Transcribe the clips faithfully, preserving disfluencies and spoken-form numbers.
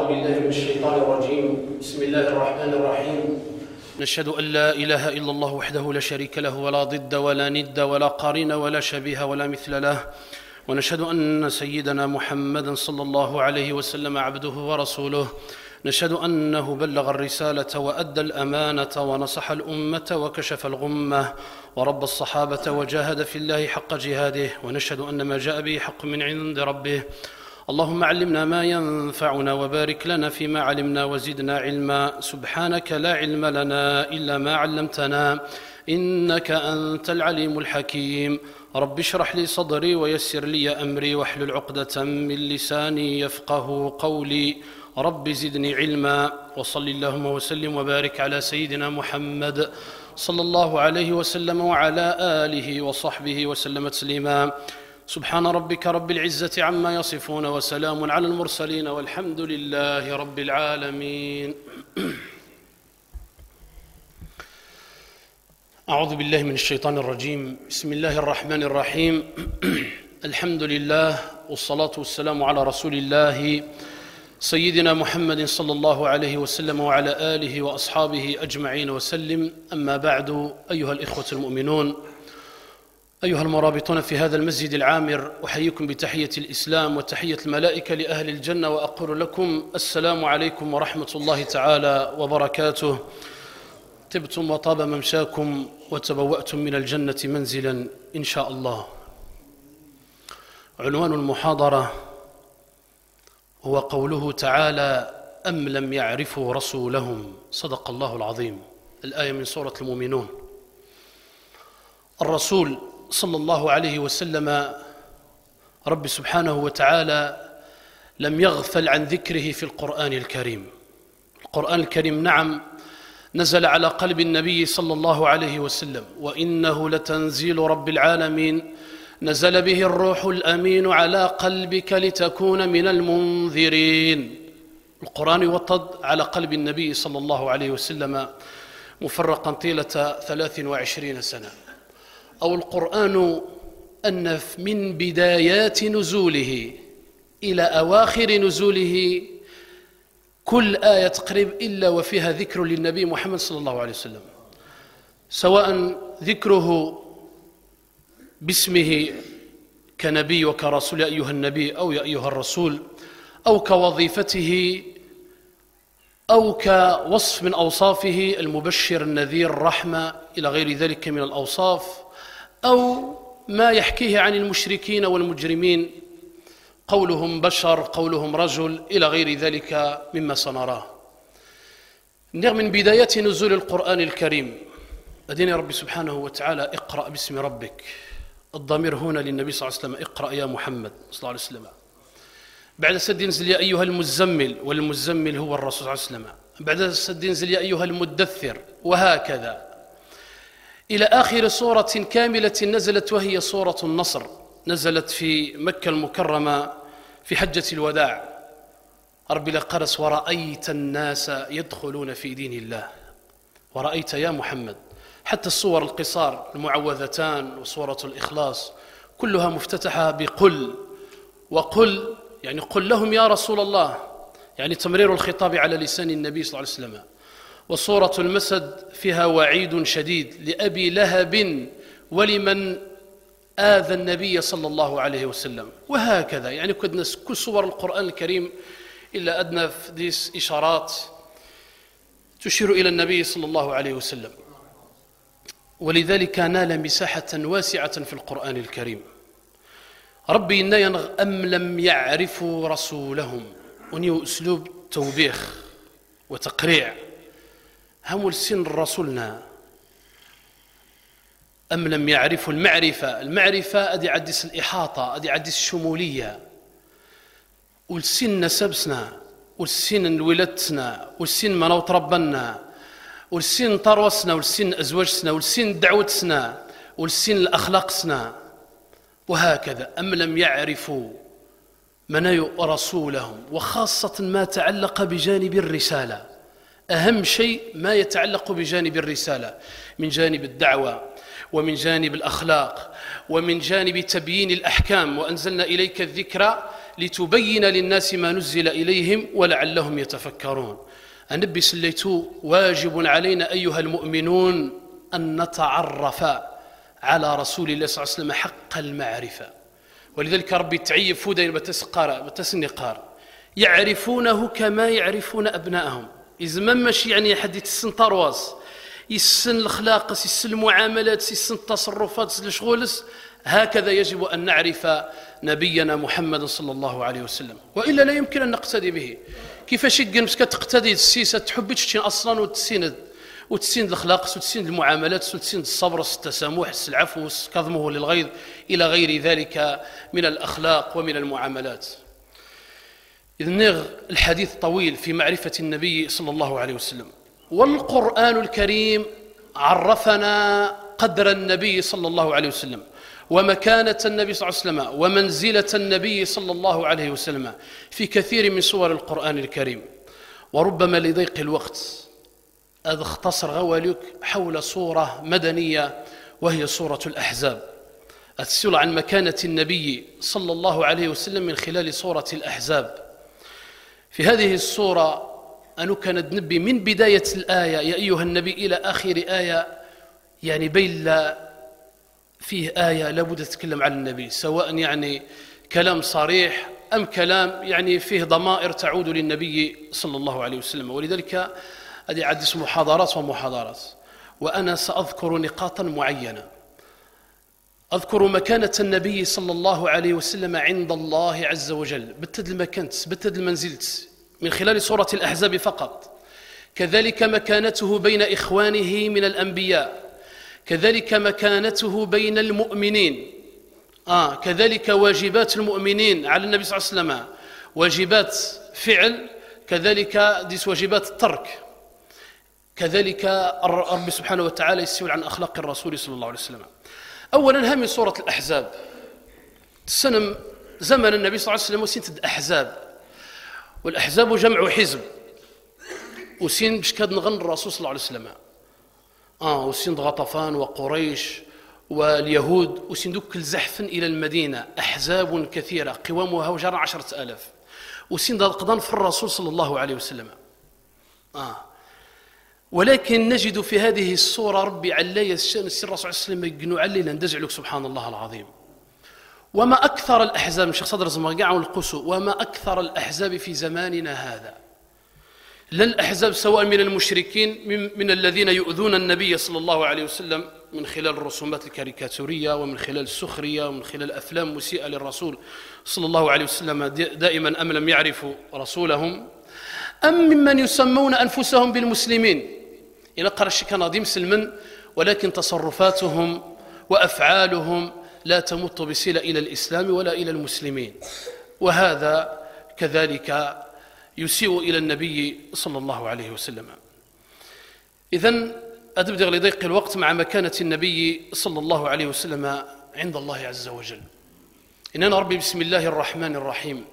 أعوذ بالله من الشيطان الرجيم. بسم الله الرحمن الرحيم. نشهد أن لا إله إلا الله وحده لا شريك له ولا ضد ولا ند ولا قرين ولا شبيه ولا مثل له، ونشهد أن سيدنا محمدًا صلى الله عليه وسلم عبده ورسوله. نشهد أنه بلغ الرسالة وأدى الأمانة ونصح الأمة وكشف الغمة ورب الصحابة وجاهد في الله حق جهاده، ونشهد أن ما جاء به حق من عند ربه. اللهم علمنا ما ينفعنا وبارك لنا فيما علمنا وزدنا علما. سبحانك لا علم لنا إلا ما علمتنا إنك أنت العليم الحكيم. رب اشرح لي صدري ويسر لي أمري واحلل عقدة من لساني يفقه قولي. رب زدني علما. وصل اللهم وسلم وبارك على سيدنا محمد صلى الله عليه وسلم وعلى آله وصحبه وسلم تسليما. سبحان ربك رب العزة عما يصفون وسلام على المرسلين والحمد لله رب العالمين. أعوذ بالله من الشيطان الرجيم. بسم الله الرحمن الرحيم. الحمد لله والصلاة والسلام على رسول الله سيدنا محمد صلى الله عليه وسلم وعلى آله وأصحابه أجمعين وسلم. أما بعد، أيها الإخوة المؤمنون، أيها المرابطون في هذا المسجد العامر، أحييكم بتحية الإسلام وتحية الملائكة لأهل الجنة، وأقول لكم السلام عليكم ورحمة الله تعالى وبركاته. طبتم وطاب ممشاكم وتبوأتم من الجنة منزلا إن شاء الله. عنوان المحاضرة هو قوله تعالى: أم لم يعرفوا رسولهم. صدق الله العظيم. الآية من سورة المؤمنون. الرسول صلى الله عليه وسلم رب سبحانه وتعالى لم يغفل عن ذكره في القرآن الكريم. القرآن الكريم نعم نزل على قلب النبي صلى الله عليه وسلم، وإنه لتنزيل رب العالمين، نزل به الروح الأمين على قلبك لتكون من المنذرين. القرآن يوطد على قلب النبي صلى الله عليه وسلم مفرقا طيلة ثلاث وعشرين سنة. أو القرآن أن من بدايات نزوله إلى أواخر نزوله كل آية تقريب إلا وفيها ذكر للنبي محمد صلى الله عليه وسلم، سواء ذكره باسمه كنبي وكرسول يا أيها النبي أو يا أيها الرسول، أو كوظيفته، أو كوصف من أوصافه المبشر النذير الرحمة إلى غير ذلك من الأوصاف، أو ما يحكيه عن المشركين والمجرمين، قولهم بشر، قولهم رجل، إلى غير ذلك مما سنراه. من بدايات نزول القرآن الكريم أدين ربي سبحانه وتعالى: اقرأ باسم ربك. الضمير هنا للنبي صلى الله عليه وسلم: اقرأ يا محمد صلى الله عليه وسلم. بعد سد ينزل يا أيها المزمل، والمزمل هو الرسول صلى الله عليه وسلم. بعد سد ينزل يا أيها المدثر، وهكذا إلى آخر سورة كاملة نزلت، وهي سورة النصر، نزلت في مكة المكرمة في حجة الوداع. ربي لقرس: ورأيت الناس يدخلون في دين الله. ورأيت يا محمد. حتى الصور القصار المعوذتان وسورة الإخلاص كلها مفتتحة بقل. وقل يعني قل لهم يا رسول الله، يعني تمرير الخطاب على لسان النبي صلى الله عليه وسلم. وسورة المسد فيها وعيد شديد لأبي لهب ولمن آذى النبي صلى الله عليه وسلم، وهكذا. يعني كل سور القرآن الكريم إلا أدنى ديس إشارات تشير إلى النبي صلى الله عليه وسلم، ولذلك نال مساحة واسعة في القرآن الكريم. ربي إن ينغ أم لم يعرفوا رسولهم، ونيو أسلوب توبيخ وتقريع. هم السن رسولنا. أم لم يعرفوا المعرفة. المعرفة أدي عدس الإحاطة، أدي عدس الشمولية. والسن نسبسنا، والسن ولدتنا، والسن ما تربنا، والسن طروسنا، والسن أزواجنا، والسن دعوتنا، والسن الأخلاقنا، وهكذا. أم لم يعرفوا من رسولهم، وخاصة ما تعلق بجانب الرسالة. أهم شيء ما يتعلق بجانب الرسالة من جانب الدعوة، ومن جانب الأخلاق، ومن جانب تبيين الأحكام. وأنزلنا إليك الذكر لتبين للناس ما نزل إليهم ولعلهم يتفكرون. النبي سليتو واجب علينا أيها المؤمنون أن نتعرف على رسول الله صلى الله عليه وسلم حق المعرفة. ولذلك ربي تعيف فودين بتسقار بتسنقار يعرفونه كما يعرفون أبنائهم. إذا ما ماشي يعني حد يتسن طرواز يسن الأخلاق يسن المعاملات يسن التصرفات الشغولس، هكذا يجب أن نعرف نبينا محمد صلى الله عليه وسلم، وإلا لا يمكن أن نقتدي به. كيفاش يمكن تقتدي السياسة تحب تشتين أصلا وتسيند وتسيند الأخلاق وتسيند المعاملات وتسيند الصبر التسامح العفو كظمه للغيظ إلى غير ذلك من الأخلاق ومن المعاملات. إذن الحديث طويل في معرفة النبي صلى الله عليه وسلم، والقرآن الكريم عرفنا قدر النبي صلى الله عليه وسلم ومكانة النبي صلى الله عليه وسلم ومنزلة النبي صلى الله عليه وسلم في كثير من سور القرآن الكريم. وربما لضيق الوقت أذ اختصر غواليك حول صورة مدنية وهي سورة الأحزاب، أتسأل عن مكانة النبي صلى الله عليه وسلم من خلال سورة الأحزاب. في هذه السورة أنو كانت نبي من بداية الآية يا أيها النبي إلى آخر آية، يعني بين لا فيه آية لابد تتكلم عن النبي، سواء يعني كلام صريح أم كلام يعني فيه ضمائر تعود للنبي صلى الله عليه وسلم. ولذلك هذه عدس محاضرات ومحاضرات، وأنا سأذكر نقاطا معينة. أذكر مكانة النبي صلى الله عليه وسلم عند الله عز وجل بتد المكانة بتد المنزلة من خلال سورة الأحزاب فقط، كذلك مكانته بين إخوانه من الأنبياء، كذلك مكانته بين المؤمنين، آه كذلك واجبات المؤمنين على النبي صلى الله عليه وسلم، واجبات فعل، كذلك ديس واجبات الترك، كذلك رب سبحانه وتعالى يسئل عن أخلاق الرسول صلى الله عليه وسلم. أولا هم سورة الأحزاب سنم زمن النبي صلى الله عليه وسلم وسين أحزاب، والأحزاب جمع حزب، وسين بشكاد نغن الرسول صلى الله عليه وسلم، آه وسين غطفان وقريش واليهود، وسين دوك الزحف إلى المدينة أحزاب كثيرة قوامها وجرى عشرة آلاف، وسين قضان في الرسول صلى الله عليه وسلم. آه ولكن نجد في هذه الصورة ربي علي الشأن السر الرسول صلى الله عليه وسلم يقنوا علينا ندزع لك سبحان الله العظيم. وما أكثر الأحزاب مش صدر زمرقاع والقسو، وما أكثر الأحزاب في زماننا هذا، لا الأحزاب سواء من المشركين من, من الذين يؤذون النبي صلى الله عليه وسلم من خلال الرسومات الكاريكاتورية ومن خلال السخرية ومن خلال أفلام مسيئة للرسول صلى الله عليه وسلم دائما أم لم يعرفوا رسولهم، أم ممن يسمون أنفسهم بالمسلمين إلى قرش كان ضيم سلمن، ولكن تصرفاتهم وأفعالهم لا تمت بصلة إلى الإسلام ولا إلى المسلمين، وهذا كذلك يسيء إلى النبي صلى الله عليه وسلم. إذن أدبدغ لضيق الوقت مع مكانة النبي صلى الله عليه وسلم عند الله عز وجل. إننا ربي بسم الله الرحمن الرحيم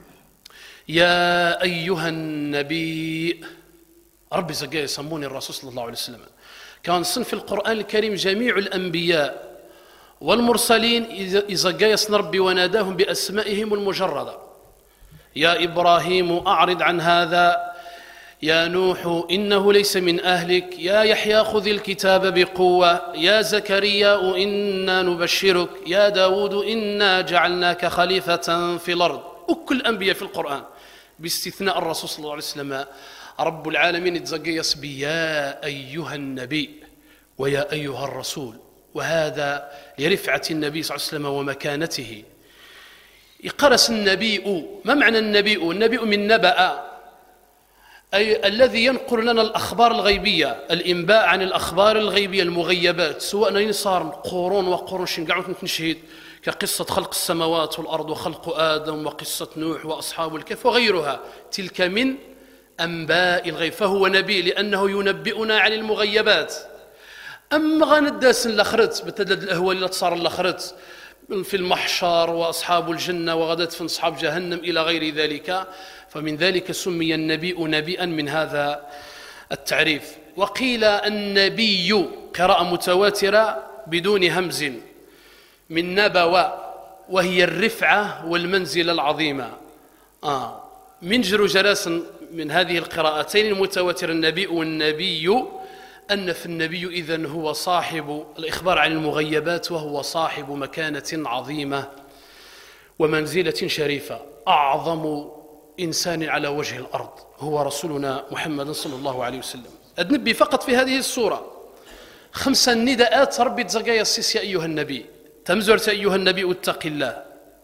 يا أيها النبي، ربي زقا يسموني الرسول صلى الله عليه وسلم. كان صنف القرآن الكريم جميع الأنبياء والمرسلين إذا جايس ربي وناداهم بأسمائهم المجردة، يا إبراهيم أعرض عن هذا، يا نوح إنه ليس من أهلك، يا يحيى خذ الكتاب بقوة، يا زكريا إنا نبشرك، يا داود إنا جعلناك خليفة في الأرض. وكل الأنبياء في القرآن باستثناء الرسول صلى الله عليه وسلم رب العالمين يتزقيس بيا أيها النبي ويا أيها الرسول، وهذا لرفعة النبي صلى الله عليه وسلم ومكانته. يقرس النبي، ما معنى النبي؟ النبي من نبأ، أي الذي ينقل لنا الأخبار الغيبية، الإنباء عن الأخبار الغيبية المغيبات، سواء نين صار قرون وقرون شنقعوا نشهد كقصة خلق السماوات والأرض وخلق آدم وقصة نوح وأصحاب الكهف وغيرها، تلك من أنباء الغيب، فهو نبي لأنه ينبئنا عن المغيبات. أما غنداس الأخرت بتدد الأهوال اللي تصار الأخرت في المحشر وأصحاب الجنة وغدت في أصحاب جهنم إلى غير ذلك، فمن ذلك سمي النبي نبيا من هذا التعريف. وقيل النبي قراءة متواترة بدون همز من نبوة، وهي الرفعة والمنزلة العظيمة. آه من جر جلاس من هذه القراءتين المتواتر النبي والنبي أن في النبي إذن هو صاحب الإخبار عن المغيبات، وهو صاحب مكانة عظيمة ومنزلة شريفة. أعظم إنسان على وجه الأرض هو رسولنا محمد صلى الله عليه وسلم. أدنبي فقط في هذه السورة خمسة نداءات ربي تزقايا السيس يا أيها النبي، تمزرت أيها النبي اتق الله.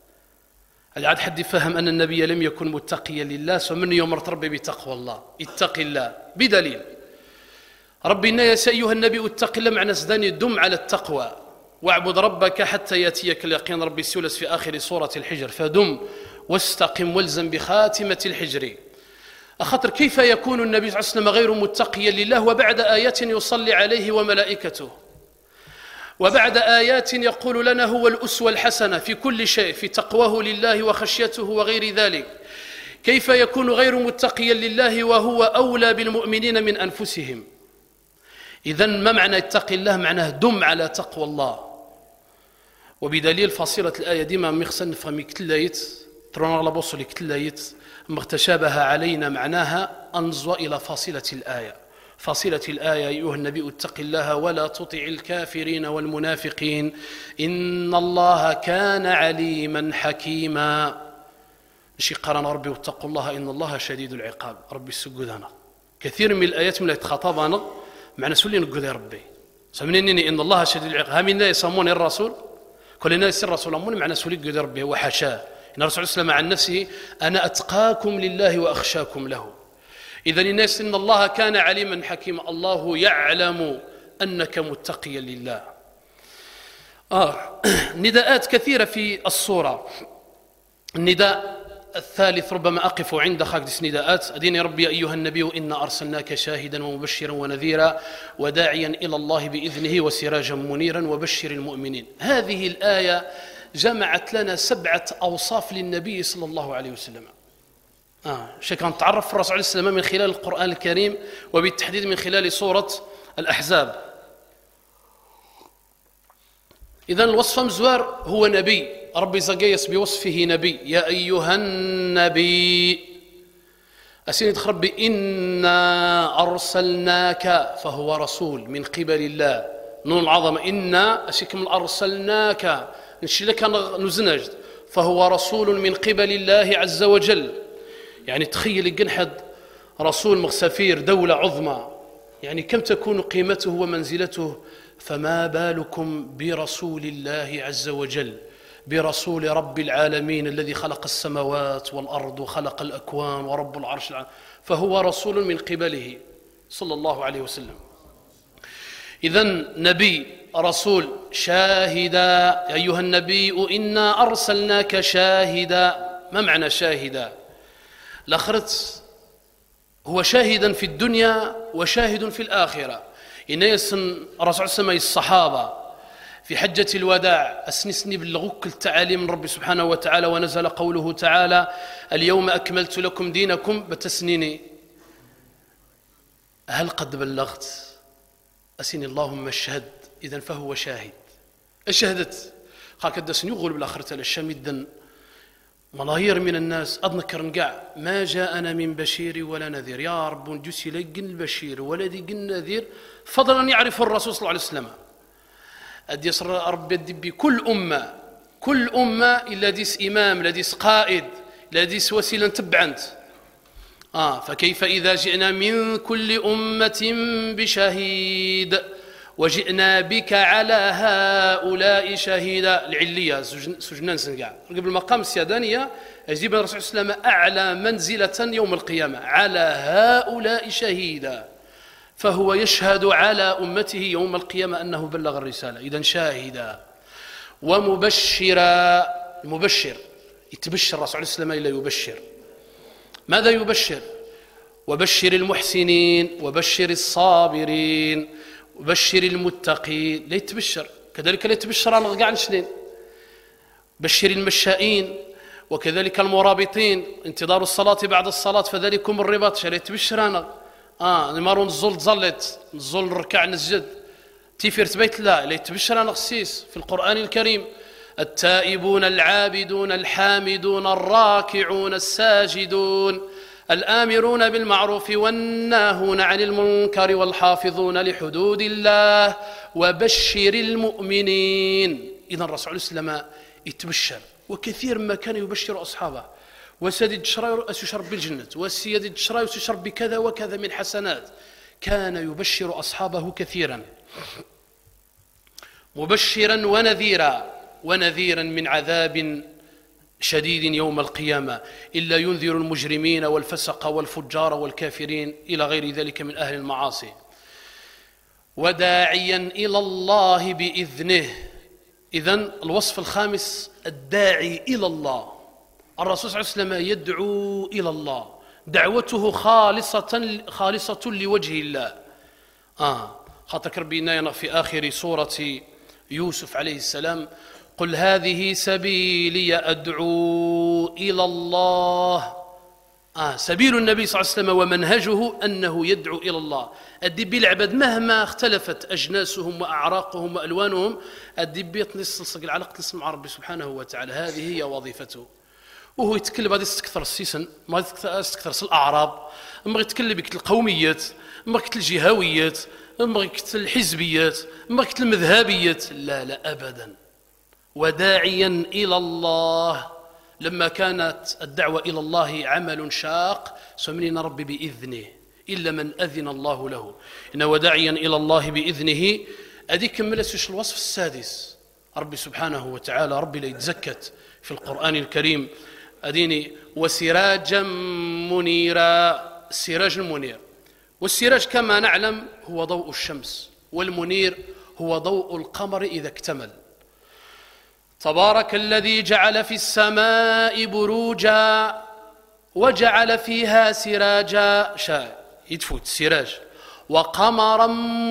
هل عاد حد يفهم أن النبي لم يكن متقيا لله؟ ومن يوم ربي بتقوى الله، اتق الله بدليل ربي إن يا أيها النبي اتق الله معنى سداني دم على التقوى واعبد ربك حتى يأتيك اليقين. ربي سولس في آخر سورة الحجر فدم واستقم والزم بخاتمة الحجر. أخطر كيف يكون النبي صلى الله عليه وسلم غير متقيا لله وبعد آيات يصلي عليه وملائكته، وبعد آيات يقول لنا هو الأسوة الحسنة في كل شيء، في تقواه لله وخشيته وغير ذلك؟ كيف يكون غير متقيا لله وهو أولى بالمؤمنين من أنفسهم؟ إذن ما معنى اتق الله؟ معناه دم على تقوى الله. وبدليل فصيلة الآية ديما مخصن نفهمي كتلايت ترون على بوصلي كتلايت مغتشابها علينا معناها أنزوا إلى فاصلة الآية. فاصلة الآية أيها النبي اتق الله ولا تطع الكافرين والمنافقين إن الله كان عليما حكيما. شي قرن ربي واتقوا الله إن الله شديد العقاب. ربي السجودنا كثير من الآيات من يتخاطبنا معنى سولي نقول يا ربي سمنيني إن الله شديد العقاب. هم الناس يسمون الرسول كل الناس الرسول أمون معنى سولي قول يا ربي وحاشاه. إن الرسول صلى الله عليه وسلم عن نفسه أنا أتقاكم لله وأخشاكم له. إذن الناس إن الله كان عليما حكيما، الله يعلم أنك متقيا لله. آه. نداءات كثيرة في الصورة. النداء الثالث ربما أقف عند خاكدس نداءات أديني ربي أيها النبي إنا أرسلناك شاهدا ومبشرا ونذيرا وداعيا إلى الله بإذنه وسراجا منيرا وبشر المؤمنين. هذه الآية جمعت لنا سبعة أوصاف للنبي صلى الله عليه وسلم. آه. شكرا نتعرف في الرسول عليه السلام من خلال القرآن الكريم وبالتحديد من خلال سورة الأحزاب. إذن الوصف مزوار هو نبي، ربي زقيس بوصفه نبي. يا أيها النبي أسيني ربي إنا أرسلناك، فهو رسول من قبل الله. نون العظمة إنا أشكم أرسلناك نشي لك نزنج، فهو رسول من قبل الله عز وجل. يعني تخيل جنحد رسول مغسفير دولة عظمى، يعني كم تكون قيمته ومنزلته، فما بالكم برسول الله عز وجل، برسول رب العالمين الذي خلق السماوات والأرض وخلق الأكوان ورب العرش العالم، فهو رسول من قبله صلى الله عليه وسلم. إذن نبي رسول شاهدا. يا أيها النبي إنا أرسلناك شاهدا. ما معنى شاهدا؟ الآخرت هو شاهدا في الدنيا وشاهد في الآخرة. إن يسن الرسول صلى الله عليه وسلم الصحابة في حجة الوداع أسنسني بلغوك التعاليم من ربي سبحانه وتعالى، ونزل قوله تعالى اليوم أكملت لكم دينكم بتسنيني. هل قد بلغت؟ أسني اللهم اشهد. إذن فهو شاهد. أشهدت قال كدسني يغول بالآخرة للشميدا ملايير من الناس أذكر نقع ما جاءنا من بشير ولا نذير. يا رب نجسي لقن البشير ولا دي قن نذير، فضلا يعرف الرسول صلى الله عليه وسلم. أدي يصر رب يدي كل أمة كل أمة إلا ديس إمام لديس قائد لديس وسيلة تبعنت. آه فكيف إذا جئنا من كل أمة بشهيد وجئنا بك على هؤلاء شهيدا. العلية سجنان سنقع قبل المقام السيادانية يجيب الرسول صلى الله عليه وسلم أعلى منزلة يوم القيامة على هؤلاء شهيدا، فهو يشهد على أمته يوم القيامة أنه بلغ الرسالة. إذن شاهدا ومبشرا. المبشر يتبشر الرسول عليه السلام إلا يبشر. ماذا يبشر؟ وبشر المحسنين وبشر الصابرين وبشر المتقين. لا يتبشر كذلك لا يتبشر على قاع سنين. بشر المشائين وكذلك المرابطين انتظار الصلاة بعد الصلاة فذلكم الرباط. شريت يتبشر أنا آه نمارون الزول تزلت الزول الركع نسجد تيفير بيت الله لا يتبشر أنا خسيس في القرآن الكريم. التائبون العابدون الحامدون الراكعون الساجدون الآمرون بالمعروف والناهون عن المنكر والحافظون لحدود الله وبشر المؤمنين. إذن الرسول صلى الله عليه وسلم يتبشر، وكثير ما كان يبشر أصحابه: وسيدي الشراي يشرب بالجنة، وسيدي الشراي يشرب بكذا وكذا من حسنات. كان يبشر أصحابه كثيرا، مبشرا ونذيرا، ونذيرا من عذاب شديد يوم القيامة، إلا ينذر المجرمين والفسق والفجار والكافرين إلى غير ذلك من أهل المعاصي. وداعيا إلى الله بإذنه. إذن الوصف الخامس الداعي إلى الله. الرسول صلى الله عليه وسلم يدعو إلى الله، دعوته خالصة خالصة لوجه الله. آه خاطر ربنا في آخر سورة يوسف عليه السلام: قل هذه سبيلي أدعو إلى الله. آه سبيل النبي صلى الله عليه وسلم ومنهجه أنه يدعو إلى الله. الدبي العباد مهما اختلفت أجناسهم وأعراقهم وألوانهم، الدبي تنصلصق العلاقة تنصل مع ربي سبحانه وتعالى، هذه هي وظيفته. وهو يتكلم غادي يستكثر السيسن، ما يستكثر الأعراض، ما يتكلم بك القوميات، ما يتكلم الجهويات، ما يتكلم الحزبيات، ما يتكلم المذهبيات، لا لا أبدا. وداعيا إلى الله. لما كانت الدعوة إلى الله عمل شاق سمنين ربي بإذنه إلا من أذن الله له. إن وداعيا إلى الله بإذنه. أدي كملت الوصف السادس. ربي سبحانه وتعالى ربي لا يتزكت في القرآن الكريم. أديني وسراجا منيرا. السراج المنير، والسراج كما نعلم هو ضوء الشمس، والمنير هو ضوء القمر إذا اكتمل. تبارك الذي جعل في السماء بروجا وجعل فيها سراجا، شاء يتفوت سراج، وقمرا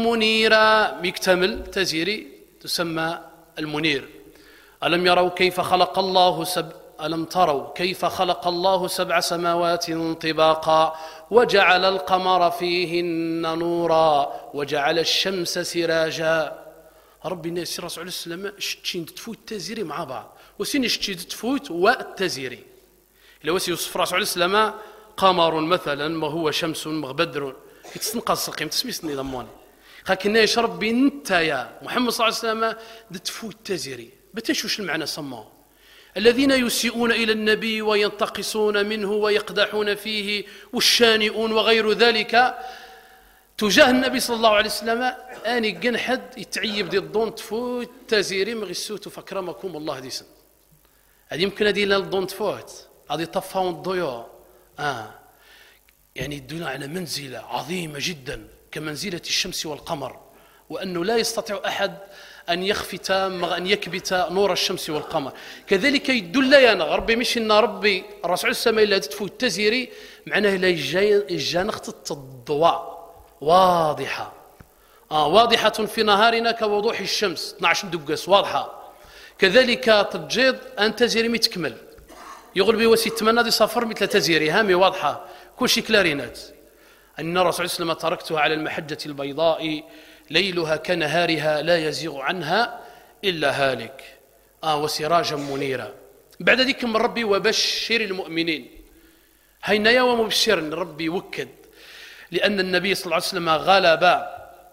منيرا مكتمل تزيري تسمى المنير. ألم يروا كيف خلق الله سب ألم تروا كيف خلق الله سبع سماوات طباقا وجعل القمر فيهن نورا وجعل الشمس سراجا. ربي الناس الرسول عليه السلام شتين تفوت التزيري مع بعض، وسين شتين تفوت والتزيري. إلا وسي يوصف الرسول عليه السلام قمر مثلا ما هو شمس ما بدر يتسنقص القيم تسميسني ضموني لكن ايش ربي انت يا محمد صلى الله عليه وسلم تفوت التزيري. بتش وش المعنى سماه؟ الذين يسيئون إلى النبي وينتقصون منه ويقدحون فيه والشانئون وغير ذلك تجاه النبي صلى الله عليه وسلم. اني كان حد يتعيب دي الضون تفوت تزيري مغسوت فكرمكم الله ديسن. هذه يمكن هذه لا الضون تفوت هذه طفاون الضيوع. اه يعني يدل على منزله عظيمه جدا كمنزله الشمس والقمر، وانه لا يستطيع احد ان يخفت أن يكبت نور الشمس والقمر. كذلك يدل لنا ربي مش ان ربي الرسول السماء الا تفوت تزيري معناه لا يجا نخطط الضوء واضحة. آه واضحة في نهارنا كوضوح الشمس اثنا عشر دقس واضحة. كذلك تجيض أن تزيري متكمل يقول بي وسي تمنى دي صفر مثل تزيري هامي واضحة كل شيء كلارينات. أن الرسول صلى الله عليه وسلم تركتها على المحجة البيضاء ليلها كنهارها لا يزيغ عنها إلا هالك. آه وسراجا منيرا. بعد ذلك من ربي وبشر المؤمنين. هينايا ومبشر ربي وكد، لأن النبي صلى الله عليه وسلم غلب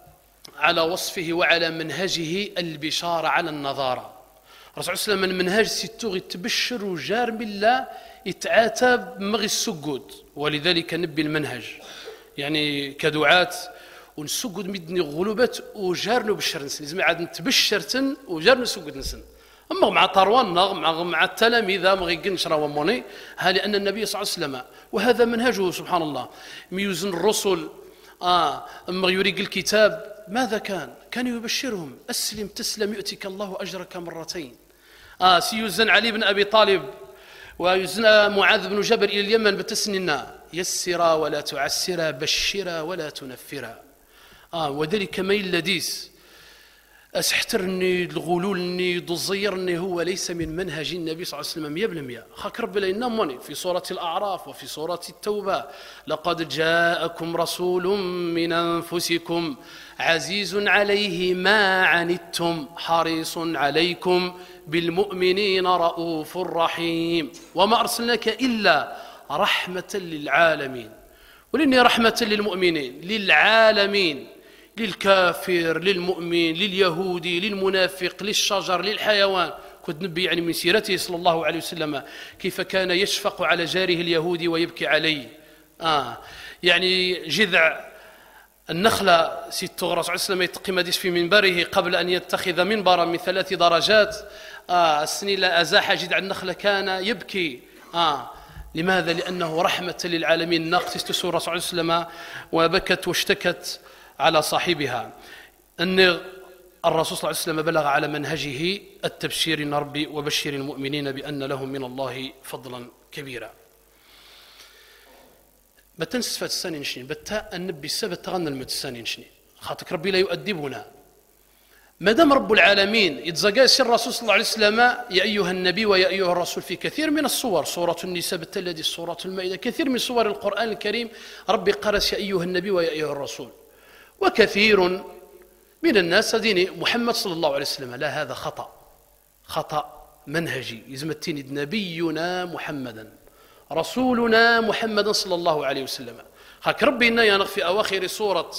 على وصفه وعلى منهجه البشارة على النظارة. الرسول صلى الله عليه وسلم من منهج ستوغ يتبشر وجار بالله يتعاتب مغي السجود، ولذلك نبي المنهج يعني كدعاة ونسجد مدني غلوبات وجار نبشر نسن لازم عاد نتبشرتن وجار نسجد نسن. أما مع طروان مع مع التلاميذ ما غيقنش راه موني ها، لأن النبي صلى الله عليه وسلم وهذا منهجه سبحان الله ميوزن الرسل آه أما يريق الكتاب ماذا كان؟ كان يبشرهم أسلم تسلم يؤتك الله أجرك مرتين. آه سيوزن علي بن أبي طالب ويوزن معاذ بن جبل إلى اليمن بتسننا يسرا ولا تعسرا بشرا ولا تنفرا. آه وذلك ميل لديس أسحترني الغلولني ضزيرني هو ليس من منهج النبي صلى الله عليه وسلم مية بالمية. خاك رب لنا موني في سورة الأعراف وفي سورة التوبة لقد جاءكم رسول من أنفسكم عزيز عليه ما عنتم حريص عليكم بالمؤمنين رؤوف رحيم وما أرسلناك إلا رحمة للعالمين. ولأني رحمة للمؤمنين للعالمين، للكافر للمؤمن لليهودي للمنافق للشجر للحيوان. كنت نبي يعني من سيرته صلى الله عليه وسلم كيف كان يشفق على جاره اليهودي ويبكي عليه. آه يعني جذع النخلة سيد الرسول صلى الله عليه وسلم يتقي مديس في منبره قبل أن يتخذ منبرا من ثلاث درجات. آه السني لا أزاح جذع النخلة كان يبكي. آه لماذا؟ لأنه رحمة للعالمين. ناقة تسور الرسول صلى الله عليه وسلم وبكت واشتكت على صاحبها. أن الرسول صلى الله عليه وسلم بلغ على منهجه التبشير إن ربي وبشر المؤمنين بأن لهم من الله فضلا كبيرا. بتنسفة السنين شنين بتا النبي السبت تغنى المت السنين شنين خاطك ربي لا يؤدبنا. ما دام رب العالمين يتزقاس الرسول صلى الله عليه وسلم يا أيها النبي ويا أيها الرسول في كثير من الصور، سورة النساء بالتالي سورة المائدة، كثير من صور القرآن الكريم ربي قرس يا أيها النبي ويا أيها الرسول. وكثير من الناس ديني محمد صلى الله عليه وسلم، لا هذا خطأ خطأ منهجي. يزمتني نبينا محمدا رسولنا محمدا صلى الله عليه وسلم. هاك ربي إنا ينغ في أواخر سورة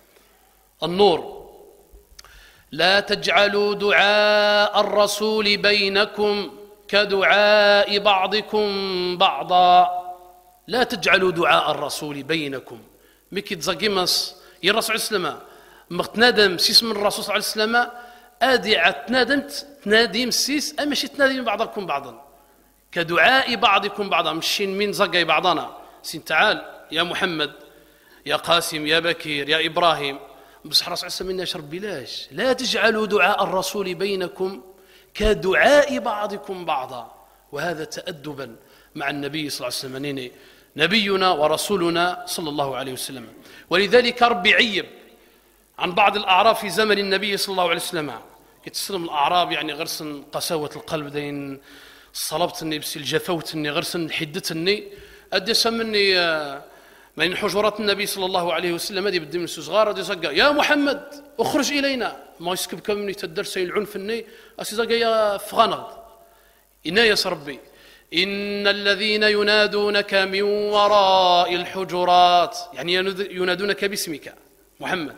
النور لا تجعلوا دعاء الرسول بينكم كدعاء بعضكم بعضا. لا تجعلوا دعاء الرسول بينكم ميكي تزاقيمس يا الرسول صلى الله عليه وسلم مقتنادم سيس من الرسول صلى الله عليه وسلم أدي عتنادمت تناديم سيس أما شي تناديم بعضكم بعضا كدعاء بعضكم بعضا. مشين من زقي بعضنا سين تعال يا محمد يا قاسم يا بكير يا إبراهيم. بس الرسول صلى الله عليه وسلم بلاش لا تجعلوا دعاء الرسول بينكم كدعاء بعضكم بعضا. وهذا تأدبا مع النبي صلى الله عليه وسلم نبينا ورسولنا صلى الله عليه وسلم. ولذلك ربي عيب عن بعض الأعراب في زمن النبي صلى الله عليه وسلم. يتسلم الأعراب يعني غرسن قساوة القلب دين صلبتني بس الجفوتني غرسن حدتني أدي سمني من حجرات النبي صلى الله عليه وسلم هذه بدي من صغار هذه زقا يا محمد اخرج إلينا ما يسكب كمني تدرس العنف الني أسي زقا يا فغنغ إناية ربي إن الذين ينادونك من وراء الحجرات يعني ينادونك باسمك محمد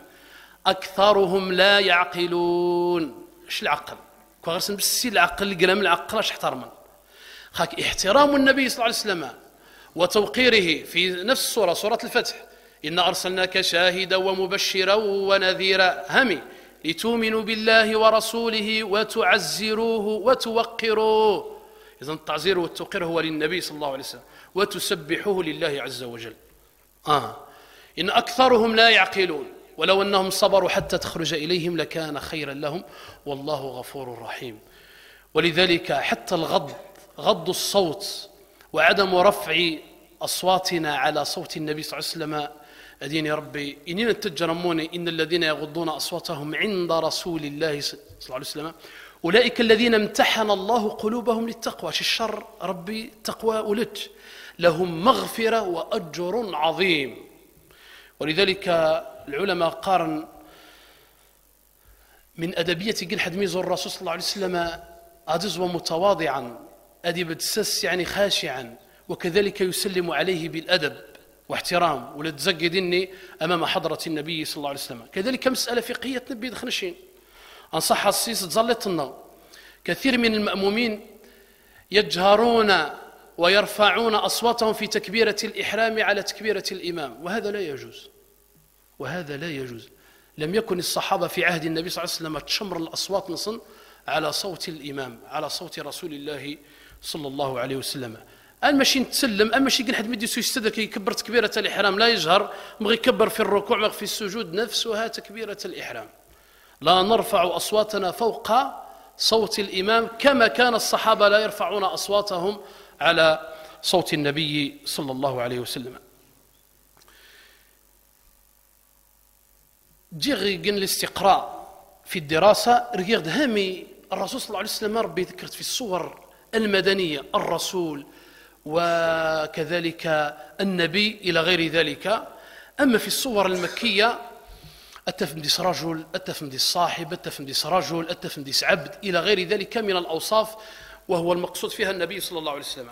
أكثرهم لا يعقلون. إيش العقل؟ كوغرسن بس العقل القلم العقل اش احترما خاك احترام النبي صلى الله عليه وسلم وتوقيره في نفس السورة سورة الفتح إن أرسلناك شاهدا ومبشرا ونذيرا همي لتؤمنوا بالله ورسوله وتعزروه وتوقروه. إذن التعزير والتوقير هو للنبي صلى الله عليه وسلم وتسبحوه لله عز وجل. آه إن أكثرهم لا يعقلون ولو أنهم صبروا حتى تخرج إليهم لكان خيرا لهم والله غفور رحيم. ولذلك حتى الغض غض الصوت وعدم رفع أصواتنا على صوت النبي صلى الله عليه وسلم أديني ربي إننا تجرموني إن الذين يغضون أصواتهم عند رسول الله صلى الله عليه وسلم أولئك الذين امتحن الله قلوبهم للتقوى. الشر ربي تقوى أولت لهم مغفرة وأجر عظيم. ولذلك العلماء قارن من أدبية قل حد ميزو الرسول صلى الله عليه وسلم أدزو متواضعا أدي بتسس يعني خاشعا وكذلك يسلم عليه بالأدب واحترام ولا تزقدني أمام حضرة النبي صلى الله عليه وسلم. كذلك مسألة فقهية تنبي دخنشين أنصح السيس تظلتنا كثير من المأمومين يجهرون ويرفعون أصواتهم في تكبيرة الإحرام على تكبيرة الإمام وهذا لا يجوز وهذا لا يجوز. لم يكن الصحابة في عهد النبي صلى الله عليه وسلم تشمر الأصوات نصن على صوت الإمام على صوت رسول الله صلى الله عليه وسلم. المشي تسلم أما شي قل حد مدي يستدرك يكبر تكبيرة الإحرام لا يجهر مغي يكبر في الركوع مغي في السجود نفسها تكبيرة الإحرام. لا نرفع أصواتنا فوق صوت الإمام كما كان الصحابة لا يرفعون أصواتهم على صوت النبي صلى الله عليه وسلم. جيغي قن الاستقراء في الدراسة رغيغ هامي الرسول صلى الله عليه وسلم ربي ذكرت في الصور المدنية الرسول وكذلك النبي إلى غير ذلك. أما في الصور المكية التفنديس رجل، التفنديس صاحب، التفنديس رجل، التفنديس عبد، إلى غير ذلك من الأوصاف، وهو المقصود فيها النبي صلى الله عليه وسلم.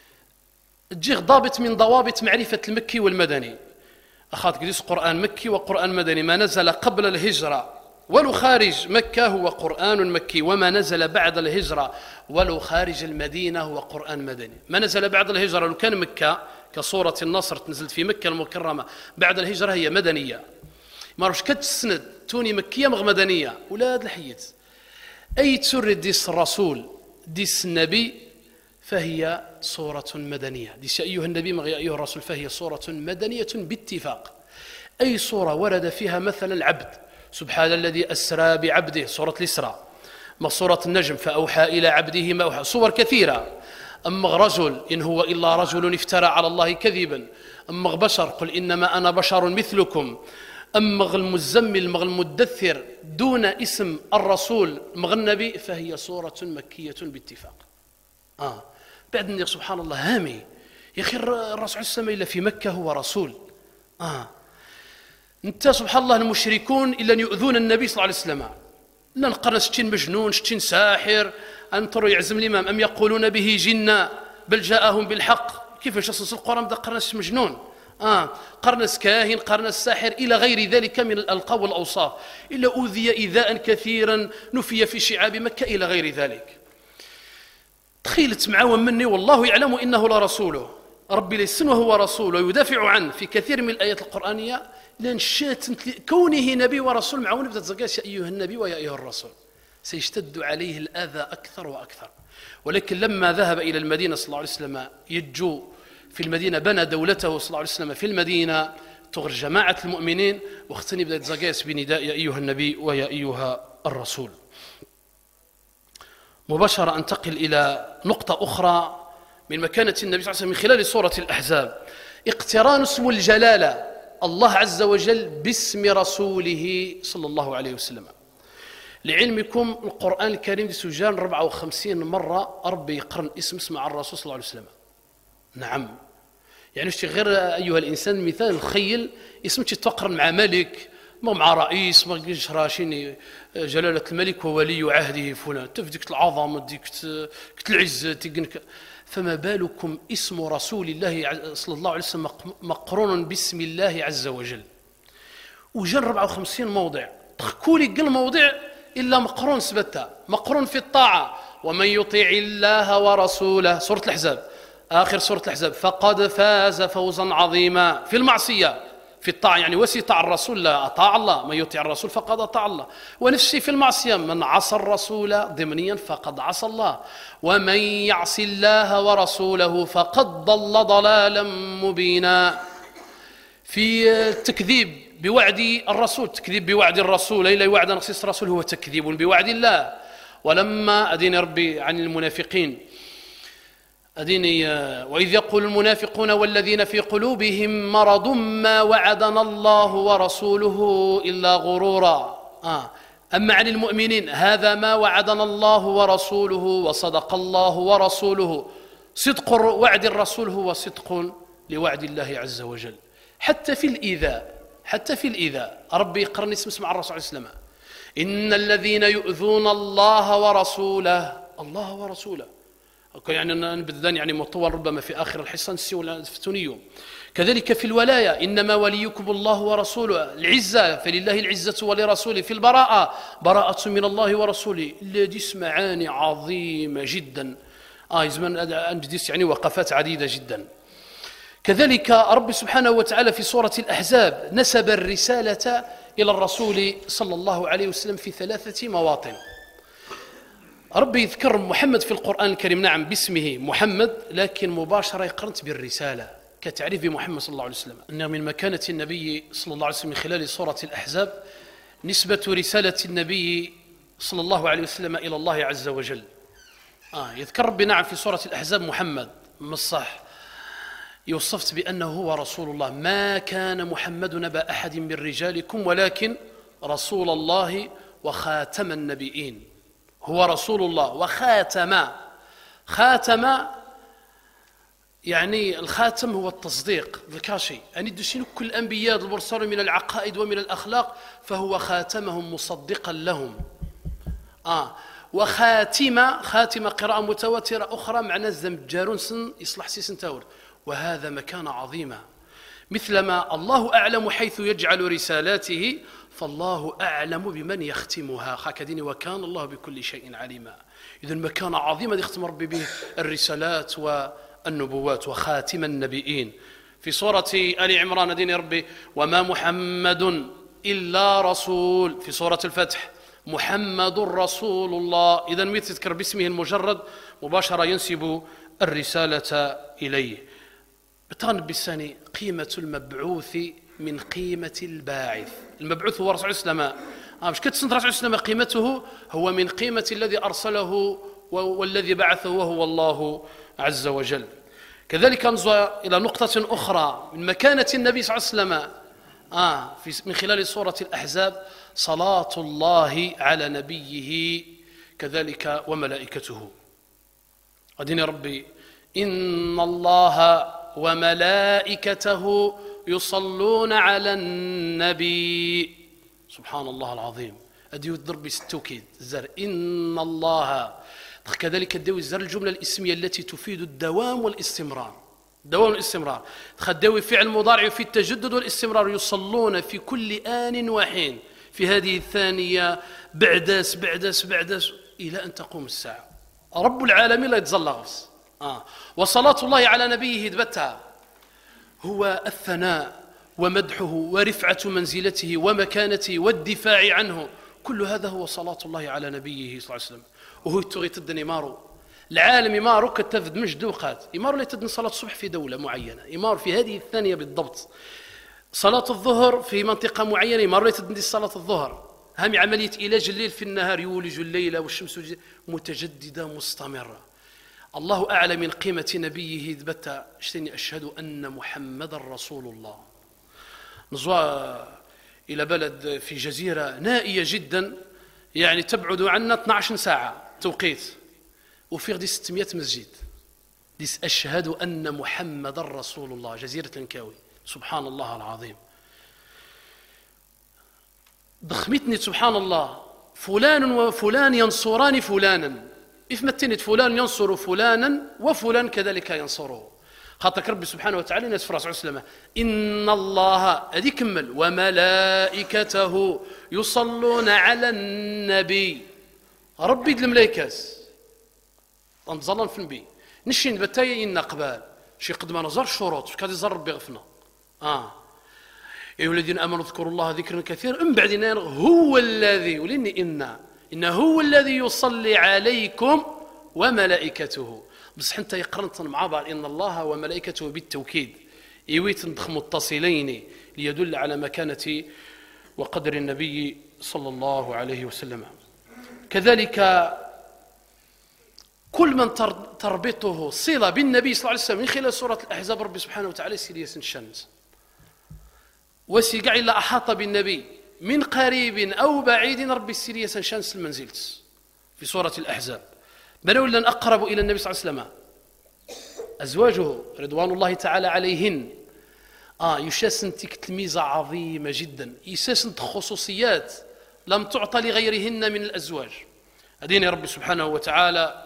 تجي ضابط من ضوابط معرفة المكي والمدني، أخاطك ديس قرآن مكي وقرآن مدني. ما نزل قبل الهجرة ولو خارج مكة هو قرآن مكي، وما نزل بعد الهجرة ولو خارج المدينة هو قرآن مدني. ما نزل بعد الهجرة لو كان مكة كصورة النصر تنزلت في مكة المكرمة، بعد الهجرة هي مدنية. ما روش كتسند توني مكية مغ مدنية ولاد الحيت. أي تسرد ديس الرسول ديس النبي فهي صورة مدنية. ديس أيها النبي مغ أيها الرسول فهي صورة مدنية باتفاق. أي صورة ورد فيها مثلا العبد، سبحان الذي أسرى بعبده، صورة الإسراء. ما صورة النجم فأوحى إلى عبده ما أوحى، صور كثيرة. أما رجل إن هو إلا رجل افترى على الله كذبا، أما بشر قل إنما أنا بشر مثلكم، أما المزمل مغ المدثر دون اسم الرسول مغ النبي فهي صورة مكية باتفاق. آه بعد أن سبحان الله هامي يا أخي الرسول السماء إلا في مكة هو رسول. آه انت سبحان الله المشركون إلا أن يؤذون النبي صلى الله عليه وسلم، لا نقرن شتين مجنون شتين ساحر أنطروا يعزم الإمام أم يقولون به جنة بل جاءهم بالحق. كيفاش أصل القرآن بدا قرنس مجنون، آه قرنس كاهن، قرنس ساحر، إلى غير ذلك من الألقاب والأوصاف. إلا أوذي إيذاء كثيرا، نفي في شعاب مكة، إلى غير ذلك. تخيلت معاون مني والله يعلم إنه لرسوله، ربي ليس وهو رسول ويدافع عنه في كثير من الآيات القرآنية، لأن شات كونه نبي ورسول معاون بدأت تزقاش يا أيها النبي ويا أيها الرسول، سيشتد عليه الأذى أكثر وأكثر. ولكن لما ذهب إلى المدينة صلى الله عليه وسلم يجو في المدينة، بنى دولته صلى الله عليه وسلم في المدينة، تغر جماعة المؤمنين، واختني بدأت تزقاس بنداء يا أيها النبي ويا أيها الرسول. مباشرة أنتقل إلى نقطة أخرى من مكانة النبي صلى الله عليه وسلم من خلال سورة الأحزاب، اقتران اسم الجلالة الله عز وجل باسم رسوله صلى الله عليه وسلم. لعلمكم القرآن الكريم سجان أربعة وخمسين مرة ربي يقرن اسم اسمع الرسول صلى الله عليه وسلم. نعم، يعني شتي غير أيها الإنسان مثال الخيل اسم تتقرن مع ملك، ما مع رئيس، ما قلش راشيني جلالة الملك وولي عهده فلان، تفديك العظمة ديك العزة تيقنك. فما بالكم اسم رسول الله صلى الله عليه وسلم مقرون باسم الله عز وجل، وجن أربعة وخمسين موضع، تخكولي قل موضع إلا مقرون سبتها، مقرون في الطاعة. ومن يطيع الله ورسوله، سورة الأحزاب، آخر سورة الأحزاب، فقد فاز فوزا عظيما. في المعصية، في الطاعة يعني وسي طاع الرسول لا أطاع الله، من يطيع الرسول فقد أطاع الله. ونفسي في المعصية، من عصى الرسول ضمنيا فقد عصى الله، ومن يعص الله ورسوله فقد ضل ضلالا مبينا. في التكذيب بوعد الرسول، تكذيب بوعد الرسول، إلا وعد نقصص الرسول هو تكذيب بوعد الله. ولما أدين ربي عن المنافقين أديني وإذ يقول المنافقون والذين في قلوبهم مرض ما وعدنا الله ورسوله إلا غرورا. آه. أما عن المؤمنين هذا ما وعدنا الله ورسوله وصدق الله ورسوله. صدق وعد الرسول هو صدق لوعد الله عز وجل. حتى في الإيذاء، حتى في الإيذاء ربي يقرن اسم مع الرسول صلى الله عليه وسلم، إن الذين يؤذون الله ورسوله، الله ورسوله يعني نبدأ يعني مطول ربما في آخر الحصة نسي ولا فتونيو. كذلك في الولاية، إنما وليكم الله ورسوله، العزة فلله العزة ولرسوله. في البراءة، براءة من الله ورسوله، لديس معاني عظيمة جدا. آه زمان أنجديس يعني وقفات عديدة جدا. كذلك رب سبحانه وتعالى في سورة الأحزاب نسب الرسالة إلى الرسول صلى الله عليه وسلم في ثلاثة مواطن. ربي يذكر محمد في القرآن الكريم نعم باسمه محمد، لكن مباشرة يقرنت بالرسالة كتعريف بمحمد صلى الله عليه وسلم. أنه من مكانة النبي صلى الله عليه وسلم من خلال سورة الأحزاب نسبة رسالة النبي صلى الله عليه وسلم إلى الله عز وجل. آه يذكر ربي نعم في سورة الأحزاب محمد مصح، يوصفت بأنه هو رسول الله، ما كان محمد نبا أحد من رجالكم ولكن رسول الله وخاتم النبيين. هو رسول الله وخاتم، خاتم يعني الخاتم هو التصديق ذكاشي يعني دوسين كل الأنبياء المرسل من العقائد ومن الأخلاق فهو خاتمهم مصدقا لهم. آه وخاتمة خاتمة قراءة متواترة أخرى معنى الزمجارون سن يصلح سيسن تاور، وهذا مكانة عظيمة. مثلما الله أعلم حيث يجعل رسالاته فالله أعلم بمن يختمها هكذا، وكان الله بكل شيء عليما. إذن مكانة عظيمة يختم ربي به الرسالات والنبوات وخاتم النبيين. في سورة آل عمران دين ربي وما محمد إلا رسول، في سورة الفتح محمد رسول الله. إذن متى تذكر باسمه المجرد مباشرة ينسب الرسالة إليه. بتغنب الثاني قيمة المبعوث من قيمة الباعث. المبعوث هو رسول الإسلام، مش كتسند رسول الإسلام قيمته هو من قيمة الذي أرسله والذي بعثه وهو الله عز وجل. كذلك ننظر إلى نقطة أخرى من مكانة النبي صلى الله عليه وسلم آه في من خلال سورة الأحزاب صلاة الله على نبيه كذلك وملائكته. أدين ربي إن الله وملائكته يصلون على النبي. سبحان الله العظيم. أدي يضرب بالتوكيد الزر إن الله. كذلك الدوي الزر الجملة الاسمية التي تفيد الدوام والاستمرار. دوام الاستمرار. خدوي فعل مضارع في التجدد والاستمرار. يصلون في كل آن وحين، في هذه الثانية بعدس بعدس بعدس إلى أن تقوم الساعة. رب العالمين لا يتزلغ. آه. وصلاة الله على نبيه دبتها هو الثناء ومدحه ورفعة منزلته ومكانته والدفاع عنه، كل هذا هو صلاة الله على نبيه صلى الله عليه وسلم. وهو تغي تدني مارو العالم يمارو كتفد مجدوقات يمارو لا تدني صلاة الصبح في دولة معينة، يمارو في هذه الثانية بالضبط. صلاة الظهر في منطقة معينة يمارو لا تدني صلاة الظهر. هم عملية إيلاج الليل في النهار يولج الليل والشمس متجددة مستمرة. الله أعلم من قيمة نبيه ذبت اشتني أشهد أن محمد رسول الله. نزوى إلى بلد في جزيرة نائية جدا يعني تبعد عنا اثنتي عشرة ساعة توقيت، وفي غدي ستمائة مسجد. ديس أشهد أن محمد رسول الله جزيرة الكاوي. سبحان الله العظيم. ضخمتني سبحان الله فلان وفلان ينصران فلانا، إثمتني فلان ينصر فلانا وفلان كذلك ينصره. خاطر ربي سبحانه وتعالى نسفر رسول الله إن الله هذه كمل وملائكته يصلون على النبي. ربي د الملائكات نظلم في النبي نشين بتاي إن قبال شي قد ما نزر الشروط كادي زر ربي غفنا اه أيها الذين آمنوا اذكروا الله ذكرا كثيرا من بعد هو الذي ولني إن إن هو الذي يصلي عليكم وملائكته. بس حتى يقرنت مع بعض إن الله وملائكته بالتوكيد يويت ندخ متصلين ليدل على مكانة وقدر النبي صلى الله عليه وسلم. كذلك كل من تربطه صلة بالنبي صلى الله عليه وسلم من خلال سورة الأحزاب ربي سبحانه وتعالى سيليس الشمس وسيقع إلا أحاط بالنبي من قريب أو بعيد ربي سيليس شمس المنزلت في سورة الأحزاب. بل ولا أقرب إلى النبي صلى الله عليه وسلم أزواجه رضوان الله تعالى عليهن آه يشاسنتك تلميذة عظيمة جدا، يشاسنت خصوصيات لم تعطى لغيرهن من الأزواج. أدين ربي سبحانه وتعالى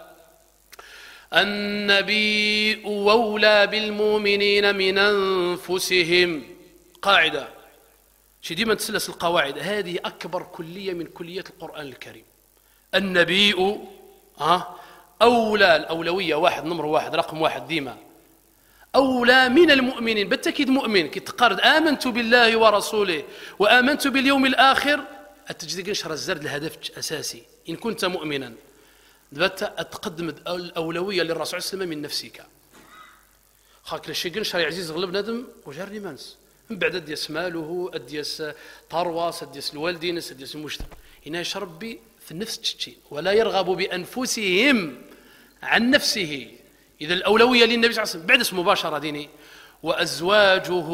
النبي أولى بالمؤمنين من أنفسهم. قاعدة شي ديما تسلس القواعد هذه أكبر كلية من كليات القرآن الكريم. النبي آه أولى الأولوية واحد نمر واحد رقم واحد ديما أولى من المؤمنين بالتأكيد مؤمن كي تقارد آمنت بالله ورسوله وآمنت باليوم الآخر التجديد نشر الزرد الهدف الأساسي إن كنت مؤمنا تقدم الأولوية للرسول صلى الله عليه وسلم من نفسك. خاك الشيء نشر يا عزيز غلب ندم وجرني منس من بعد أديس ماله أديس طرواس أديس الوالدين أديس المجتمع هنا ربي في النفس تشتي ولا يرغب بأنفسهم عن نفسه. إذا الأولوية للنبي صلى الله عليه وسلم بعد اسم مباشرة ديني وأزواجه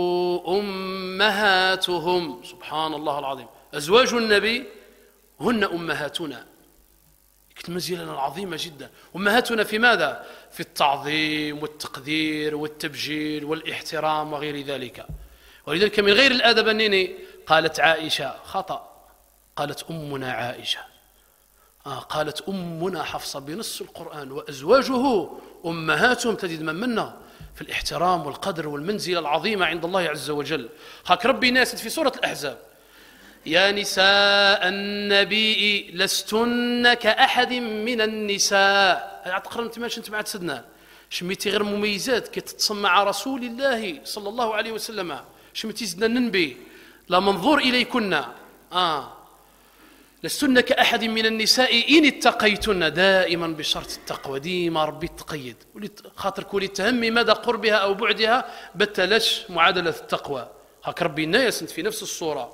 أمهاتهم. سبحان الله العظيم. أزواج النبي هن أمهاتنا المنزلة العظيمة جدا. أمهاتنا في ماذا؟ في التعظيم والتقدير والتبجيل والاحترام وغير ذلك. ولذلك من غير الأدب أنني قالت عائشة خطأ، قالت أمنا عائشة، آه قالت أمنا حفصة بنص القرآن، وأزواجه أمهاتهم تجد من منا في الاحترام والقدر والمنزلة العظيمة عند الله عز وجل. هاك ربي ناسد في سورة الأحزاب: يا نساء النبي لستن كأحد من النساء. تقرأ أنت ماشي أنت مع سدنا شميتي غير مميزات كتتصنع رسول الله صلى الله عليه وسلم، شميتي زدنا ننبي لا منظور إليكن آه لستن كأحد من النساء إن اتقيتن، دائما بشرط التقوى، ديما ربي تقيد خاطر كولي تهمي مدى قربها أو بعدها بتلش معادلة التقوى. هاك ربي الناس في نفس الصورة: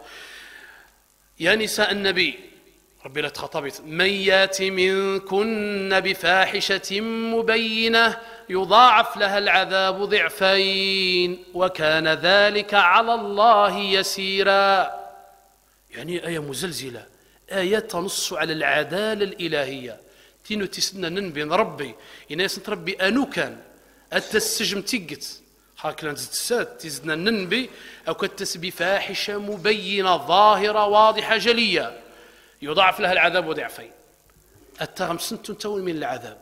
يا نساء النبي ربي لا تخاطبت من يات منكن بفاحشة مبينة يضاعف لها العذاب ضعفين وكان ذلك على الله يسيرا. يعني آية مزلزلة، آية تنص على العدالة الإلهية. تينو تسنى ننبي ربي يناس تربي أنوكان التسجم تيجت هاكلا تسات تزدنا ننبي أو كتسبي فاحشة مبينة ظاهرة واضحة جلية يضاعف لها العذاب ضعفين. التغم سنتون تول من العذاب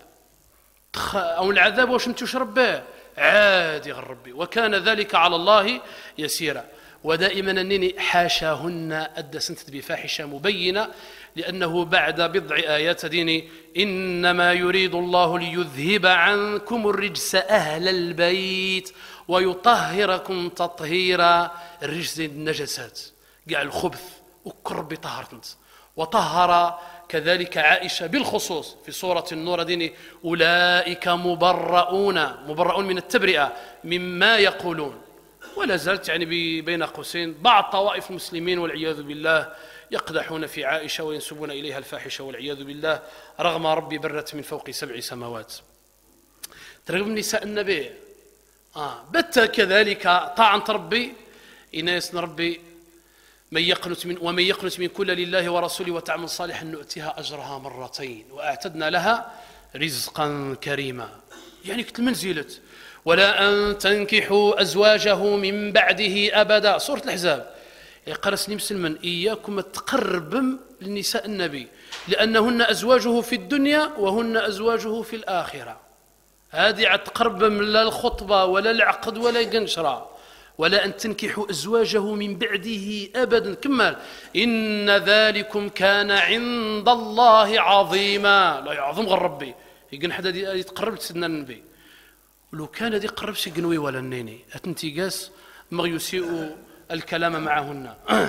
أو العذاب واش انتو شربه عادي غير ربي وكان ذلك على الله يسيرا. ودائما أنني حاشاهن أدى سنت بفاحشة مبينة، لأنه بعد بضع آيات ديني إنما يريد الله ليذهب عنكم الرجس أهل البيت ويطهركم تطهيرا. الرجس النجسات قاع الخبث وكربي طهرتنت وطهر كذلك عائشة بالخصوص في سورة النور ديني أولئك مبرؤون مبرؤون من التبرئة مما يقولون. ولا زالت يعني بين قوسين بعض طوائف المسلمين والعياذ بالله يقدحون في عائشة وينسبون إليها الفاحشة والعياذ بالله، رغم ربي برت من فوق سبع سماوات. ترغب نساء النبي آه بت كذلك طاعة ربي إناس ربي من يقنت من ومن يقنت من كل لله ورسوله وتعمل صالحا نؤتها أجرها مرتين وأعتدنا لها رزقا كريما. يعني كنت منزلة ولا أن تنكحوا أزواجه من بعده أبدا. سورة الأحزاب يقرسني مسلما إياكم تقرب لنساء النبي لأنهن أزواجه في الدنيا وهن أزواجه في الآخرة. هذه تقرب من لا الخطبة ولا العقد ولا القنشرة. ولا أن تنكحوا أزواجه من بعده أبدا. كمل إن ذلكم كان عند الله عظيما. لا يعظم غير ربي يقن حدا يتقرب لسيدنا النبي ولو كان دي قرب شي قنوي ولا النيني أتنتيقاس ما يسيء الكلام معهن.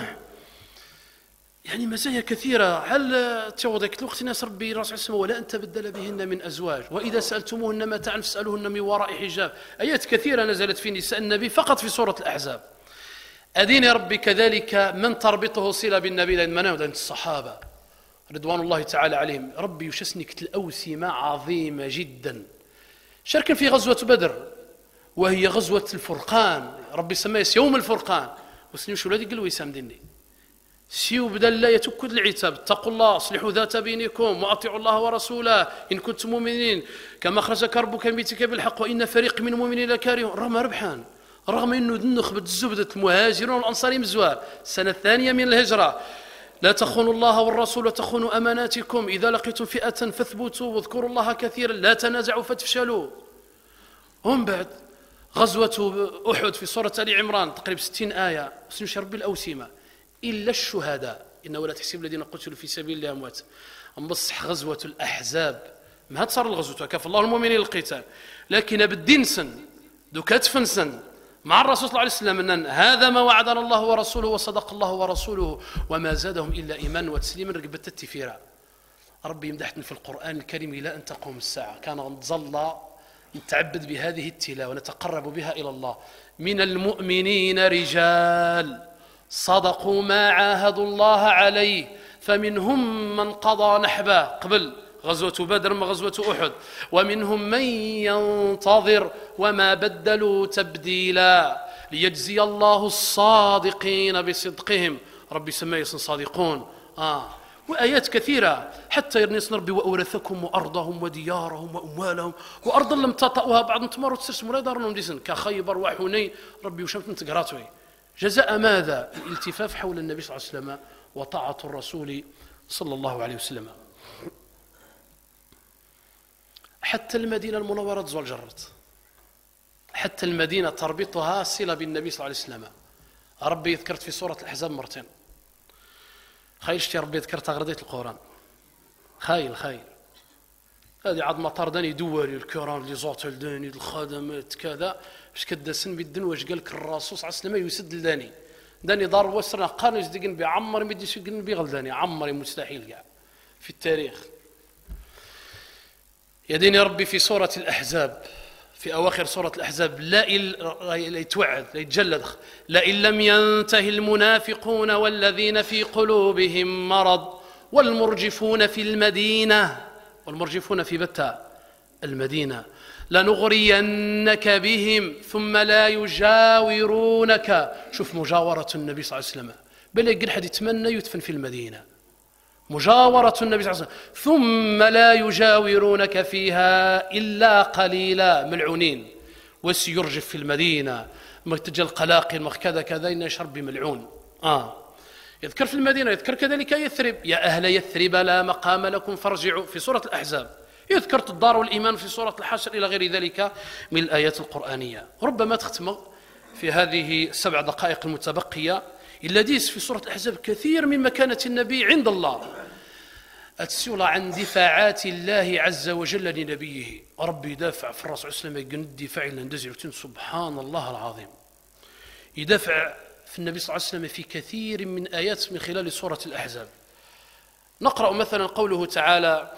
يعني مزايا كثيرة. هل توضيك الوقت ناس ربي رسول السماء ولا أن تبدل بهن من أزواج وإذا سألتموهن متاعا فاسألوهن من وراء حجاب. آيات كثيرة نزلت في نساء النبي فقط في سورة الأحزاب. أدين ربي كذلك من تربطه صلة بالنبي لأن منام لأن الصحابة رضوان الله تعالى عليهم ربي يشسنك الأوسمة عظيمة جدا. شاركا في غزوة بدر وهي غزوة الفرقان. ربي سماه يوم الفرقان وسنيوش ولادي قالوا يسام ديني سيو بدل لا يتكد العتاب اتقوا الله اصلحوا ذات بينكم واطيعوا الله ورسوله ان كنتم مؤمنين كما اخرجك ربك من بيتك بالحق وان فريق من المؤمنين لكارهون. رغم ربحان رغم انه نخبة الزبدة المهاجرون والانصار مزوار السنة الثانية من الهجرة. لا تخونوا الله والرسول وتخونوا اماناتكم اذا لقيتم فئة فاثبتوا واذكروا الله كثيرا لا تنازعوا فتفشلوا. هم بعد غزوة احد في سورة ال عمران تقريبا ستين آية سنشر بالأوسمة إلا الشهداء إنه لا تحسب الذين قتلوا في سبيل الله أموات. أمبصح غزوة الأحزاب ما تصار الغزوة كاف الله المؤمنين للقتال لكن بالدين سن دو كتفن سن مع الرسول صلى الله عليه وسلم أن هذا ما وعدنا الله ورسوله وصدق الله ورسوله وما زادهم إلا إيمان وتسليما رقبت التفيرة. ربي يمدحنا في القرآن الكريم إلى أن تقوم الساعة. كان نتظل نتعبد بهذه التلاوة ونتقرب بها إلى الله. من المؤمنين رجال صدقوا ما عاهدوا الله عليه فمنهم من قضى نحبه قبل غزوة بدر وغزوة أحد ومنهم من ينتظر وما بدلوا تبديلا ليجزي الله الصادقين بصدقهم. ربي سماه صادقون آه وآيات كثيرة حتى يرنيس ربي وأورثكم وأرضهم وديارهم وأموالهم وأرضا لم تطأوها بعض نتمر وتسرسموا لا دارهم ديسن كخيبر وحنين ربي وشمت نتقراتوي جزاء ماذا؟ الالتفاف حول النبي صلى الله عليه وسلم وطاعة الرسول صلى الله عليه وسلم. حتى المدينة المنورة تزول جرت، حتى المدينة تربطها صلة بالنبي صلى الله عليه وسلم. ربي ذكرت في سورة الأحزاب مرتين، خايل شتي ربي ذكرتها غردية القرآن، خايل خايل هذه عاد ما طردني دولي الكرام اللي زوتل داني الخدمات كذا باش كداسن بالدن واش قال لك الرسول صلى الله عليه وسلم يسد لداني داني دار وسرنا قال يصدقن بعمر ما يديش يقن بغلداني عمري مستحيل كاع في التاريخ. يديني ربي في سورة الأحزاب في أواخر سورة الأحزاب لا لا يتوعد لا يتجلد لئن لم ينتهي المنافقون والذين في قلوبهم مرض والمرجفون في المدينة والمرجفون في بتة المدينة لنغرينك بهم ثم لا يجاورونك. شوف مجاورة النبي صلى الله عليه وسلم بل يقول حد يتمنى يدفن في المدينة، مجاورة النبي صلى الله عليه وسلم ثم لا يجاورونك فيها إلا قليلا ملعونين وسيرجف في المدينة متجل القلاقل كذا كذا إن شرب ملعون. آه يذكر في المدينة، يذكر كذلك يثرب يا أهل يثرب لا مقام لكم فارجعوا في سورة الأحزاب، يذكر الدار والإيمان في سورة الحشر إلى غير ذلك من الآيات القرآنية. ربما تختم في هذه السبع دقائق المتبقية الذيس في سورة الأحزاب كثير من مكانة النبي عند الله السؤال عن دفاعات الله عز وجل لنبيه. ربي يدافع في الرسول صلى الله عليه وسلم يقول دفاع لندزع سبحان الله العظيم، يدافع في النبي صلى الله عليه وسلم في كثير من آيات من خلال سورة الأحزاب. نقرأ مثلا قوله تعالى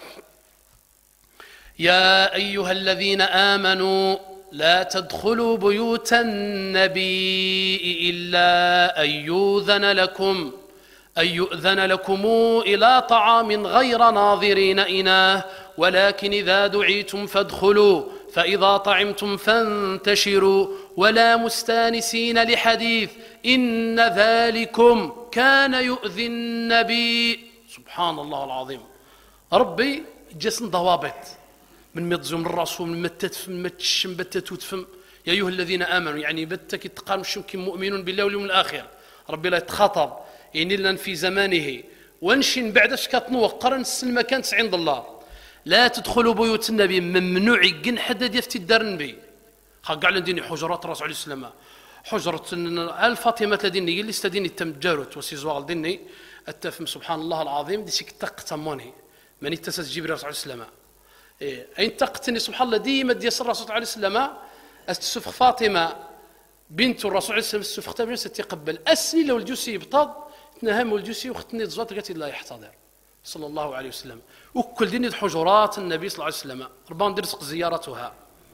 يا أيها الذين آمنوا لا تدخلوا بيوت النبي إلا أن يؤذن لكم أن يؤذن لكم إلى طعام غير ناظرين إناه ولكن إذا دعيتم فادخلوا فإذا طعمتم فانتشروا ولا مستانسين لحديث إن ذلكم كان يؤذي النبي. سبحان الله العظيم. ربي جسم ضوابط من متزوم الرسول من متتفم من متشم بتتوتفم يا أيها الذين آمنوا يعني بتك تقام شمكم مؤمنون بالله واليوم الآخر. ربي لا يتخاطب يعني لن في زمانه ونشن بعد شكاتنو قرن السلمة كانت عند الله. لا تدخلوا بيوت النبي ممنوع يقن حدد يفتي الدار النبي خاق على ديني حجرات الرسول عليه السلام حجرة الفاطمة لديني اللي استديني تم جاروت وسيزوال ديني التفهم سبحان الله العظيم دي شك تقتموني من يتسس جبريل الرسول عليه السلام إيه أين تقتني سبحان الله ديما ديس الرسول عليه السلام استسفخ فاطمة بنت الرسول عليه السلام استسفخ تابعين ستيقبل أسني لو الجوسي يبطض تنهم الجوسي وختني الزوات قالت لا يحتضر صلى الله عليه وسلم وكل دين حجرات النبي صلى الله عليه وسلم ربما ندرسق زيارتها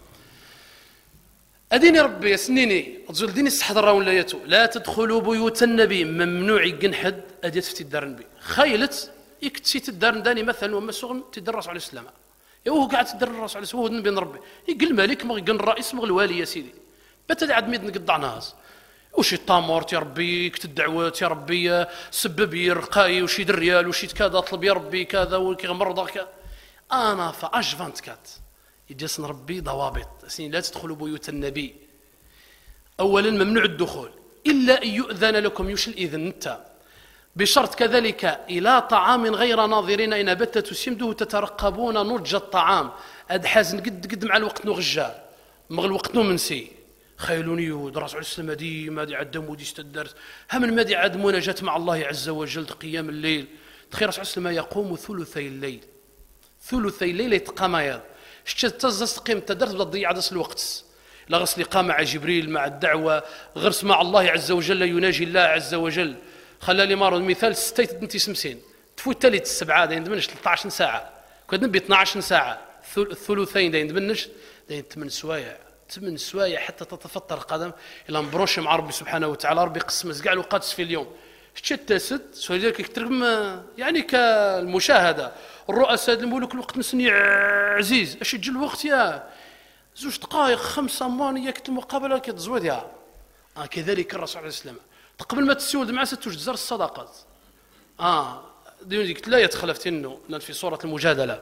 أديني ربي يسنيني أتزول ديني استحضر ولايته لا تدخلوا بيوت النبي ممنوع يقن حد أدي تفتي الدار النبي خيلت يكتسيت الدار داني مثلا وما سغن تدرس على الإسلام هو قاعد تدرس على الإسلام هو بين ربي يقل الملك ما يقن الرئيس ما الوالي يا سيدي بتدي عاد ميد نقطع ناس وشي طامورت يا ربي كت الدعوات يا ربي سبب يرقاي وشي دريال وشي كذا اطلب يا ربي كذا وكي مرضى كذا انا فاش فانت كات يجسن ربي ضوابط سين لا تدخلوا بيوت النبي اولا ممنوع الدخول الا ان يؤذن لكم يوش الاذن انت بشرط كذلك الى طعام غير ناظرين ان بتت سمده تترقبون نضج الطعام اد حازن قد قد مع الوقت نغجال مغ الوقت نو منسي خيلوني ودرس على السلام دي ما دي عدم ودي استدرت هم ما دي عاد مناجاة مع الله عز وجل قيام الليل تخير رسول السلام يقوم ثلثي الليل ثلثي الليل يتقام يا شتي تزس قيم تدرت بدا تضيع عدس الوقت لا غسل قام مع جبريل مع الدعوه غرس مع الله عز وجل يناجي الله عز وجل خلى لي مارو مثال ستيت انت سمسين تفوت تالي السبعه داين دمنش ثلاثة عشر ساعه كنت نبي اثنا عشر ساعه الثلثين داين دمنش داين ثمان سوايع ثمان سوايع حتى تتفطر القدم الى مبروش مع ربي سبحانه وتعالى ربي قسم كاع الوقت في اليوم شتي تسد ولذلك يكترم يعني كالمشاهده الرؤساء الملوك الوقت مسني عزيز اش يجي الوقت يا زوج دقائق خمسه مانيه كت المقابله كتزود يا آه كذلك الرسول عليه السلام قبل ما تسود مع ست جزر الصدقات اه ديك لا يتخلفتنه في سورة المجادلة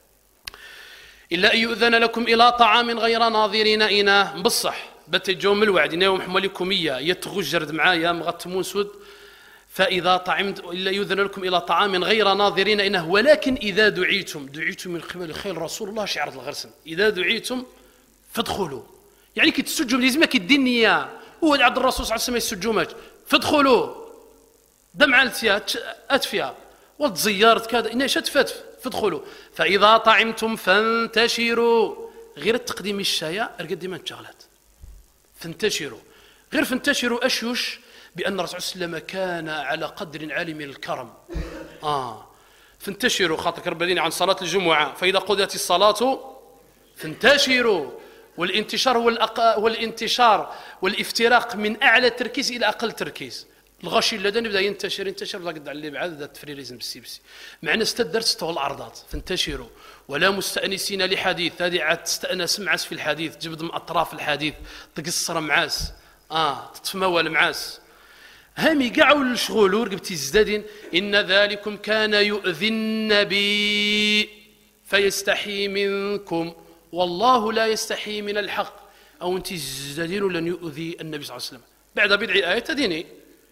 إلا أن يؤذن لكم إلى طعام غير ناظرين إناه بصح بتجوم الوعد إنهم حملكم إياه يتغجرد معايا مغتمون سود فإذا طعمت إلا يؤذن لكم إلى طعام غير ناظرين إناه ولكن إذا دعيتم دعيتم من قبل خير رسول الله شعرة الغرسن إذا دعيتم فادخلوا يعني كي تسجوا لازم كي دير نية هو عبد الرسول صلى الله عليه وسلم يسجوا فادخلوا دمع التيات أتفيا والتزيارت كذا إنها شتفت فادخلوا فإذا طعمتم فانتشروا غير التقديم الشايع أرقد ديما تشغلات فانتشروا غير فانتشروا أشوش بأن الرسول صلى الله عليه وسلم كان على قدر عالي من الكرم آه فانتشروا خاطر كربلين عن صلاة الجمعة فإذا قضيت الصلاة فانتشروا والانتشار هو الأق... والانتشار والافتراق من أعلى تركيز إلى أقل تركيز الغشي اللدن يبدا ينتشر ينتشر بدا قد على بعد هذا التفريريزم بالسي بسي معنى استدرت ستو العرضات فانتشروا ولا مستأنسين لحديث هذه عاد تستأنس معاس في الحديث تجبد من أطراف الحديث تقصر معاس آه تتمول معاس هامي قاعوا الشغل ورقبتي زدادين إن ذلكم كان يؤذي النبي فيستحي منكم والله لا يستحي من الحق أو أنت زدادين لن يؤذي النبي صلى الله عليه وسلم بعد بضع آيات ديني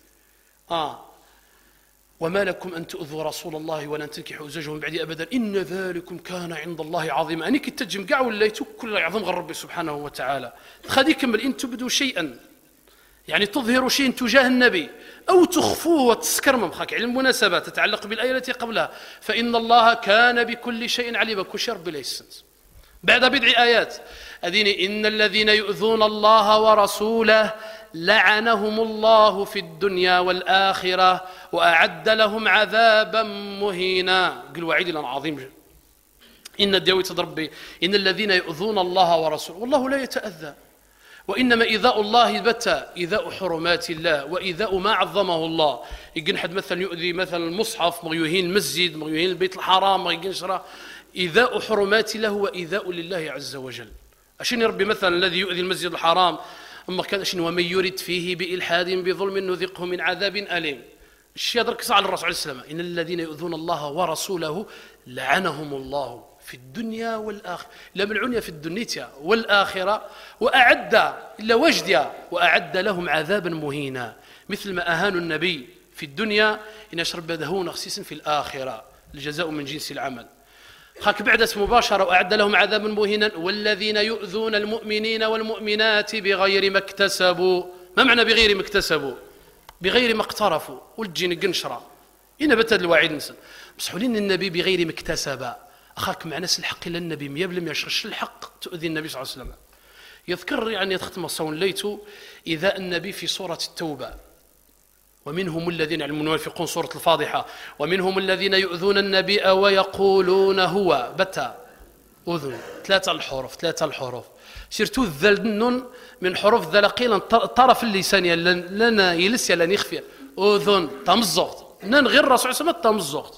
آه وما لكم أن تؤذوا رسول الله ولا تنكحوا زوجه من بعد أبدا إن ذلكم كان عند الله عظيما أني كنت تجمع ولا كل يعظم غير ربي سبحانه وتعالى خلي كمل إن تبدوا شيئا يعني تظهروا شيء تجاه النبي أو تخفوه وتسكرمم خاك علم المناسبة تتعلق بالآية التي قبلها فإن الله كان بكل شيء عليما كل شيء ربي لا يسنس بعد بضع آيات أديني إن الذين يؤذون الله ورسوله لعنهم الله في الدنيا والآخرة وأعد لهم عذابا مهينا قل وعيد لنا عظيم إن الديوي تضربي إن الذين يؤذون الله ورسوله والله لا يتأذى وإنما إيذاء الله بتى إيذاء حرمات الله وإيذاء ما عظمه الله يقن حد مثلا يؤذي مثلا المصحف ما يهين المسجد ما يهين البيت الحرام ما يقن شرا إيذاء حرمات الله وإيذاء لله عز وجل أشين ربي مثلا الذي يؤذي المسجد الحرام أما كان أشين ومن يرد فيه بإلحاد بظلم نذقه من عذاب أليم الشيء يدرك على الرسول عليه السلام إن الذين يؤذون الله ورسوله لعنهم الله في الدنيا والآخرة لا ملعونيا في الدنيا والآخرة وأعد إلا وجديا وأعد لهم عذابا مهينا مثل ما أهانوا النبي في الدنيا إن يشرب دهون خسيسا في الآخرة الجزاء من جنس العمل خاك بعد اسم مباشرة وأعد لهم عذابا مهينا والذين يؤذون المؤمنين والمؤمنات بغير ما اكتسبوا ما معنى بغير ما اكتسبوا بغير ما اقترفوا والجين قنشرة إن بتد الوعيد نسل مسحولين النبي بغير ما اكتسب أخاك مع ناس الحق إلى النبي مية بالمية يشرش الحق تؤذي النبي صلى الله عليه وسلم يذكر يعني يتختم الصون ليتو إذا النبي في سورة التوبة ومنهم الذين يعني المنافقون سورة الفاضحة ومنهم الذين يؤذون النبي ويقولون هو بتا أذن ثلاثة الحروف ثلاثة الحروف سيرتو الذل من حروف ذلقيلا طرف اللسان لنا يلسي لن يخفي أذن تمزغت نن غير الرسول صلى الله عليه وسلم تمزغت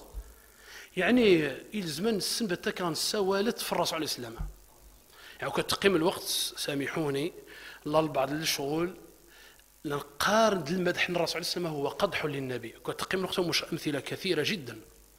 يعني يلزمن السنبة كان سوالت في الرسول عليه السلام يعني كتقيم الوقت سامحوني الله البعض الشغل نقارن المدح الرسول عليه السلام هو قدح للنبي كتقيم الوقت مش أمثلة كثيرة جدا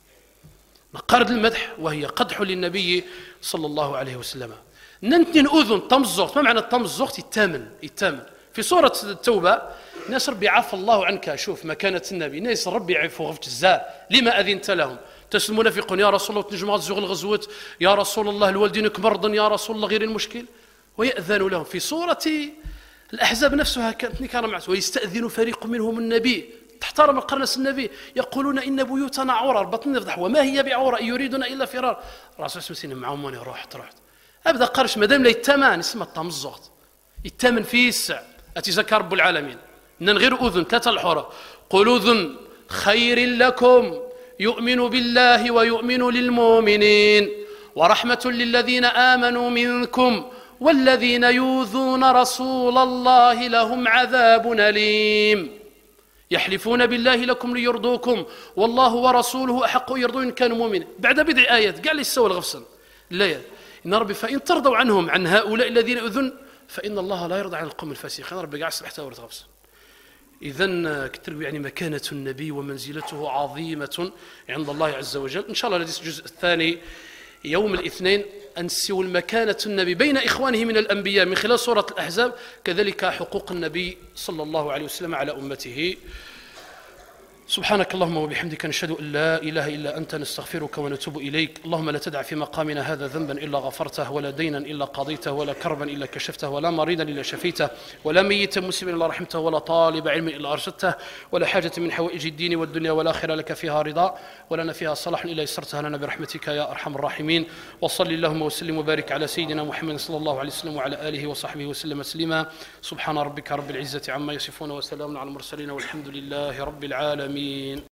نقارن المدح وهي قدح للنبي صلى الله عليه وسلم ننتن أذن تمزغت ما معنى التمزغت التامن التامن في سورة التوبة ناس ربي عفى الله عنك شوف مكانة النبي ناس ربي يعفو غفت الزاء لما أذنت لهم تسل المنافقون يا رسول الله تنجمع الزغل الغزوات يا رسول الله الوالدينك مرضا يا رسول الله غير المشكل ويأذن لهم في سورة الأحزاب نفسها كانت نكارة معه ويستأذن فريق منهم النبي تحترم القرنس النبي يقولون إن بيوتنا عورة البطن يفضح وما هي بعورة يريدون إلا فرار الرسول صلى الله عليه وسلم معهم وانا رحت رحت أبدا قرش مدام لا يتمان اسمه التمزغت يتمن فيه السع أتذكر رب العالمين إن غير أذن ثلاثة الحورة قل أذن خير لكم يؤمن بالله ويؤمن للمؤمنين ورحمة للذين آمنوا منكم والذين يؤذون رسول الله لهم عذاب أليم يحلفون بالله لكم ليرضوكم والله ورسوله أحق يرضون إن كانوا مؤمنين بعد بضع آيات قال لي السوى الغفصن لا إن ربي فإن ترضوا عنهم عن هؤلاء الذين يؤذون فإن الله لا يرضى عن القوم الفاسقين ربي قاعد سبحته ورد غفصن إذن كتر يعني مكانة النبي ومنزلته عظيمة عند الله عز وجل. إن شاء الله ندرس الجزء الثاني يوم الاثنين أنسيو المكانة النبي بين إخوانه من الأنبياء من خلال سورة الأحزاب، كذلك حقوق النبي صلى الله عليه وسلم على أمته. سبحانك اللهم وبحمدك نشهد أن لا إله إلا أنت نستغفرك ونتوب إليك. اللهم لا تدع في مقامنا هذا ذنبا إلا غفرته، ولا دينا إلا قضيته، ولا كربا إلا كشفته، ولا مريضا إلا شفيته، ولا ميتا مسلما إلا رحمته، ولا طالب علم إلا أرشدته، ولا حاجة من حوائج الدين والدنيا والآخرة لك فيها رضا ولنا فيها صلاح إلا يسرتها لنا برحمتك يا أرحم الراحمين. وصل اللهم وسلم وبارك على سيدنا محمد صلى الله عليه وسلم وعلى آله وصحبه وسلم تسليما. سبحان ربك رب العزة عما يصفون وسلام على المرسلين والحمد لله رب العالمين.